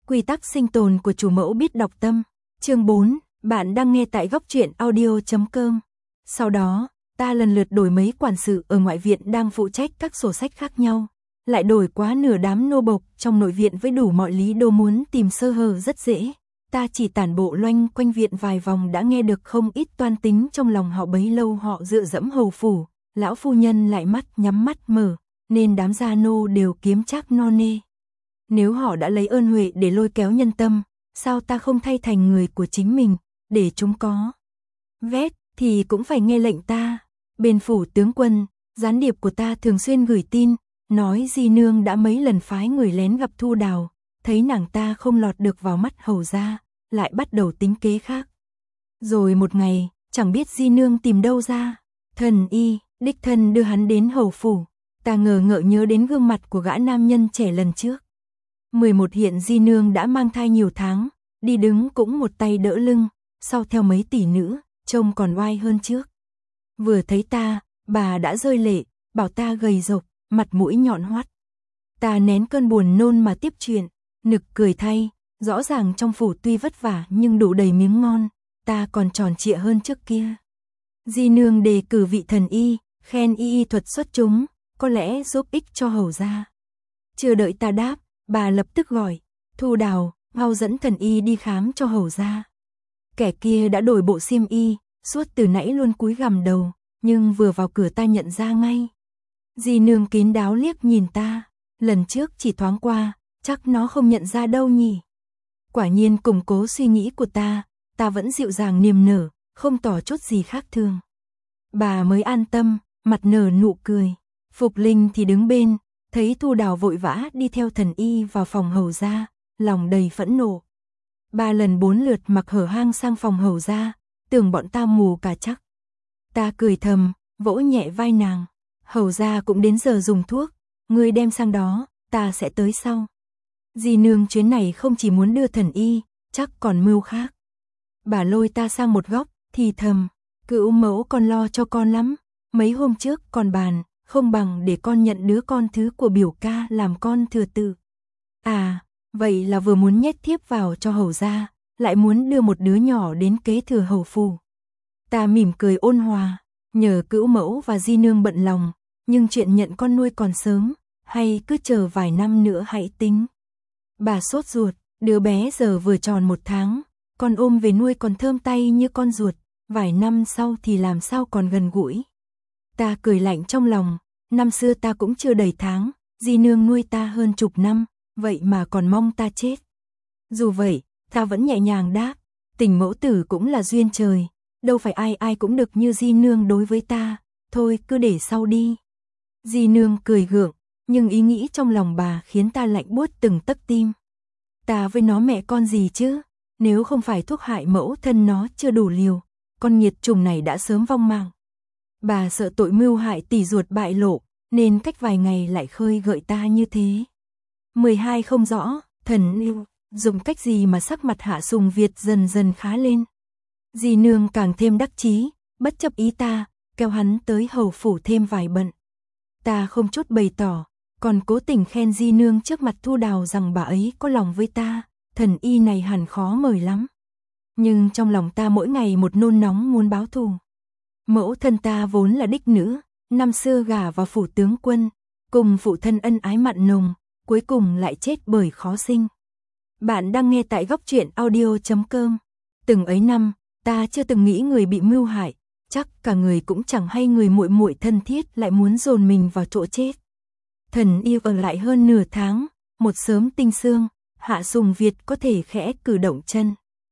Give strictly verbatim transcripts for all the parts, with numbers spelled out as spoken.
Quy tắc sinh tồn của chủ mẫu biết đọc tâm. Chương bốn, bạn đang nghe tại góc truyện audio chấm com. Sau đó, ta lần lượt đổi mấy quản sự ở ngoại viện đang phụ trách các sổ sách khác nhau, lại đổi quá nửa đám nô bộc trong nội viện với đủ mọi lý do muốn tìm sơ hở rất dễ. Ta chỉ tản bộ loanh quanh viện vài vòng đã nghe được không ít toan tính trong lòng họ bấy lâu họ dựa dẫm hầu phủ, lão phu nhân lại mắt nhắm mắt mở, nên đám gia nô đều kiếm trác no nê. Nếu họ đã lấy ơn huệ để lôi kéo nhân tâm, sao ta không thay thành người của chính mình, để chúng có vét thì cũng phải nghe lệnh ta. Bên phủ tướng quân, gián điệp của ta thường xuyên gửi tin, nói Di Nương đã mấy lần phái người lén gặp Thu Đào, thấy nàng ta không lọt được vào mắt hầu gia, lại bắt đầu tính kế khác. Rồi một ngày, chẳng biết Di Nương tìm đâu ra, thần y, đích thân đưa hắn đến hầu phủ. Ta ngờ ngợ nhớ đến gương mặt của gã nam nhân trẻ lần trước. mười một hiện Di Nương đã mang thai nhiều tháng, đi đứng cũng một tay đỡ lưng, sau theo mấy tỷ nữ, trông còn oai hơn trước. Vừa thấy ta, bà đã rơi lệ, bảo ta gầy rộc, mặt mũi nhọn hoắt. Ta nén cơn buồn nôn mà tiếp chuyện, nực cười thay, rõ ràng trong phủ tuy vất vả nhưng đủ đầy miếng ngon, ta còn tròn trịa hơn trước kia. Di Nương đề cử vị thần y, khen y y thuật xuất chúng, có lẽ giúp ích cho hầu gia. Chưa đợi ta đáp, bà lập tức gọi, Thu Đào, mau dẫn thần y đi khám cho hầu gia. Kẻ kia đã đổi bộ xiêm y, suốt từ nãy luôn cúi gằm đầu, nhưng vừa vào cửa ta nhận ra ngay. Di Nương kín đáo liếc nhìn ta, lần trước chỉ thoáng qua, chắc nó không nhận ra đâu nhỉ. Quả nhiên củng cố suy nghĩ của ta, ta vẫn dịu dàng niềm nở, không tỏ chút gì khác thường. Bà mới an tâm, mặt nở nụ cười. Phục Linh thì đứng bên, thấy Thu Đào vội vã đi theo thần y vào phòng hầu gia, lòng đầy phẫn nộ. Ba lần bốn lượt mặc hở hang sang phòng hầu gia, tưởng bọn ta mù cả chắc. Ta cười thầm, vỗ nhẹ vai nàng, hầu gia cũng đến giờ dùng thuốc, ngươi đem sang đó, ta sẽ tới sau. Di Nương chuyến này không chỉ muốn đưa thần y, chắc còn mưu khác. Bà lôi ta sang một góc, thì thầm, cữu mẫu con lo cho con lắm, mấy hôm trước còn bàn, không bằng để con nhận đứa con thứ của biểu ca làm con thừa tự. À, vậy là vừa muốn nhét thiếp vào cho hầu gia, lại muốn đưa một đứa nhỏ đến kế thừa hầu phủ. Ta mỉm cười ôn hòa, nhờ cữu mẫu và Di Nương bận lòng, nhưng chuyện nhận con nuôi còn sớm, hay cứ chờ vài năm nữa hãy tính. Bà sốt ruột, đứa bé giờ vừa tròn một tháng, con ôm về nuôi còn thơm tay như con ruột, vài năm sau thì làm sao còn gần gũi. Ta cười lạnh trong lòng, năm xưa ta cũng chưa đầy tháng, Di Nương nuôi ta hơn chục năm, vậy mà còn mong ta chết. Dù vậy, ta vẫn nhẹ nhàng đáp, tình mẫu tử cũng là duyên trời, đâu phải ai ai cũng được như Di Nương đối với ta, thôi cứ để sau đi. Di Nương cười gượng, nhưng ý nghĩ trong lòng bà khiến ta lạnh buốt từng tấc tim. Ta với nó mẹ con gì chứ, nếu không phải thuốc hại mẫu thân nó chưa đủ liều, con nghiệt trùng này đã sớm vong mạng. Bà sợ tội mưu hại tỷ ruột bại lộ, nên cách vài ngày lại khơi gợi ta như thế. mười hai không rõ, thần yêu, dùng cách gì mà sắc mặt Hạ Sùng Việt dần dần khá lên. Di Nương càng thêm đắc chí, bất chấp ý ta, kéo hắn tới hầu phủ thêm vài bận. Ta không chút bày tỏ, còn cố tình khen Di Nương trước mặt Thu Đào rằng bà ấy có lòng với ta, thần y này hẳn khó mời lắm. Nhưng trong lòng ta mỗi ngày một nôn nóng muốn báo thù. Mẫu thân ta vốn là đích nữ, năm xưa gả vào phủ tướng quân, cùng phụ thân ân ái mặn nồng, cuối cùng lại chết bởi khó sinh. Bạn đang nghe tại góc truyện audio chấm com. Từng ấy năm, ta chưa từng nghĩ người bị mưu hại, chắc cả người cũng chẳng hay người muội muội thân thiết lại muốn dồn mình vào chỗ chết. Thần y ở lại hơn nửa tháng, một sớm tinh sương, Hạ Sùng Việt có thể khẽ cử động chân.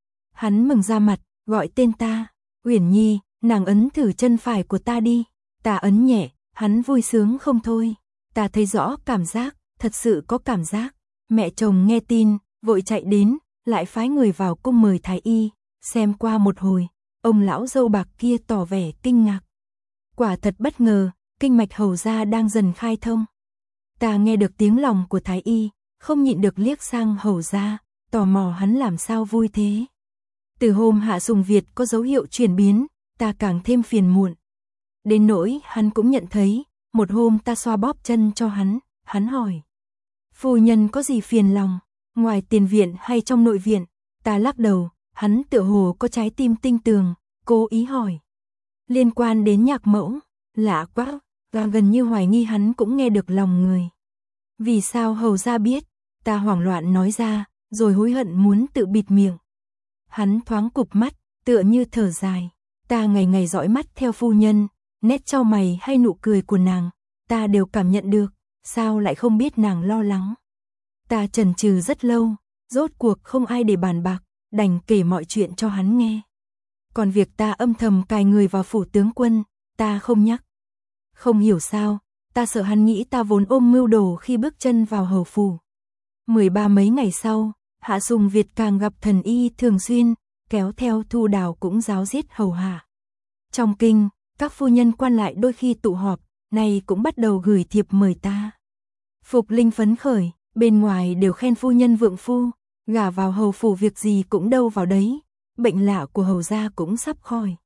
Hắn mừng ra mặt, gọi tên ta, Uyển Nhi, nàng ấn thử chân phải của ta đi. Ta ấn nhẹ, hắn vui sướng không thôi. Ta thấy rõ cảm giác, thật sự có cảm giác. Mẹ chồng nghe tin, vội chạy đến, lại phái người vào cung mời thái y. Xem qua một hồi, ông lão râu bạc kia tỏ vẻ kinh ngạc. Quả thật bất ngờ, kinh mạch hầu gia đang dần khai thông. Ta nghe được tiếng lòng của thái y, không nhịn được liếc sang hầu gia, tò mò hắn làm sao vui thế. Từ hôm Hạ Sùng Việt có dấu hiệu chuyển biến, ta càng thêm phiền muộn. Đến nỗi hắn cũng nhận thấy, một hôm ta xoa bóp chân cho hắn, hắn hỏi. Phu nhân có gì phiền lòng? Ngoài tiền viện hay trong nội viện? Ta lắc đầu, hắn tựa hồ có trái tim tinh tường, cố ý hỏi. Liên quan đến nhạc mẫu, lạ quá, và gần như hoài nghi hắn cũng nghe được lòng người. Vì sao hầu gia biết? Ta hoảng loạn nói ra, rồi hối hận muốn tự bịt miệng. Hắn thoáng cụp mắt, tựa như thở dài. Ta ngày ngày dõi mắt theo phu nhân, nét chau mày hay nụ cười của nàng, ta đều cảm nhận được, sao lại không biết nàng lo lắng. Ta chần chừ rất lâu, rốt cuộc không ai để bàn bạc, đành kể mọi chuyện cho hắn nghe. Còn việc ta âm thầm cài người vào phủ tướng quân, ta không nhắc. Không hiểu sao, ta sợ hắn nghĩ ta vốn ôm mưu đồ khi bước chân vào hầu phủ. Mười ba mấy ngày sau, Hạ Sùng Việt càng gặp thần y thường xuyên, kéo theo Thu Đào cũng ráo riết hầu hạ. Trong kinh, các phu nhân quan lại đôi khi tụ họp, nay cũng bắt đầu gửi thiệp mời ta. Phục Linh phấn khởi, bên ngoài đều khen phu nhân vượng phu, gả vào hầu phủ việc gì cũng đâu vào đấy, bệnh lạ của hầu gia cũng sắp khỏi.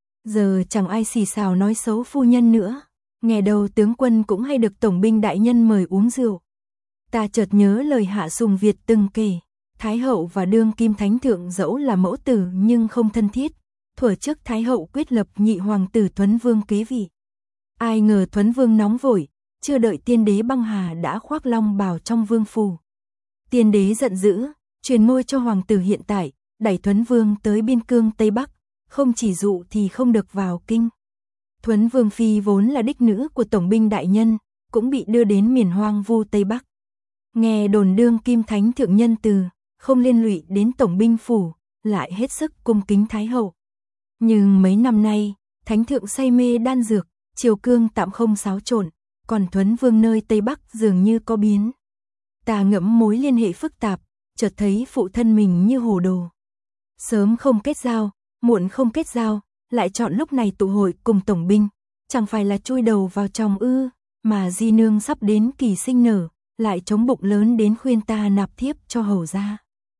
Giờ chẳng ai xì xào nói xấu phu nhân nữa, nghe đầu tướng quân cũng hay được tổng binh đại nhân mời uống rượu. Ta chợt nhớ lời Hạ Sùng Việt từng kể, Thái hậu và đương kim thánh thượng dẫu là mẫu tử nhưng không thân thiết, thuở trước Thái hậu quyết lập nhị hoàng tử Thuấn Vương kế vị. Ai ngờ Thuấn Vương nóng vội, chưa đợi tiên đế băng hà đã khoác long bào trong vương phủ. Tiên đế giận dữ, truyền ngôi cho hoàng tử hiện tại, đẩy Thuấn Vương tới biên cương Tây Bắc, không chỉ dụ thì không được vào kinh. Thuấn Vương phi vốn là đích nữ của tổng binh đại nhân, cũng bị đưa đến miền hoang vu Tây Bắc. Nghe đồn đương kim thánh thượng nhân từ, không liên lụy đến tổng binh phủ, lại hết sức cung kính Thái hậu. Nhưng mấy năm nay, thánh thượng say mê đan dược, triều cương tạm không xáo trộn, còn Thuấn Vương nơi Tây Bắc dường như có biến. Ta ngẫm mối liên hệ phức tạp, chợt thấy phụ thân mình như hồ đồ. Sớm không kết giao, muộn không kết giao, lại chọn lúc này tụ hội cùng tổng binh, chẳng phải là chui đầu vào chồng ư, mà di nương sắp đến kỳ sinh nở, lại chống bụng lớn đến khuyên ta nạp thiếp cho hầu gia.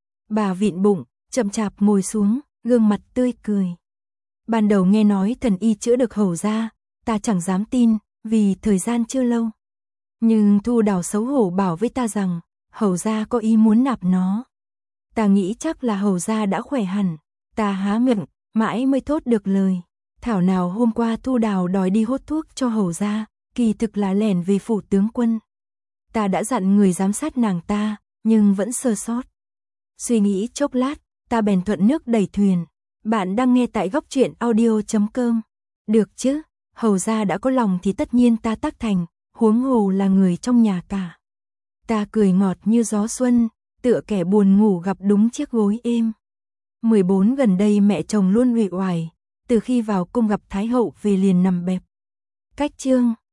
Bà vịn bụng, chậm chạp ngồi xuống, gương mặt tươi cười. Ban đầu nghe nói thần y chữa được hầu gia, ta chẳng dám tin, vì thời gian chưa lâu. Nhưng Thu Đào xấu hổ bảo với ta rằng, hầu gia có ý muốn nạp nó. Ta nghĩ chắc là hầu gia đã khỏe hẳn, ta há miệng, mãi mới thốt được lời. Thảo nào hôm qua Thu Đào đòi đi hốt thuốc cho hầu gia, kỳ thực là lẻn về phủ tướng quân. Ta đã dặn người giám sát nàng ta, nhưng vẫn sơ sót. Suy nghĩ chốc lát, ta bèn thuận nước đẩy thuyền. Bạn đang nghe tại góc truyện audio chấm com. Được chứ, hầu gia đã có lòng thì tất nhiên ta tác thành, huống hồ là người trong nhà cả. Ta cười ngọt như gió xuân, tựa kẻ buồn ngủ gặp đúng chiếc gối êm. mười bốn gần đây mẹ chồng luôn uể oải, từ khi vào cung gặp Thái hậu về liền nằm bẹp. Cách chương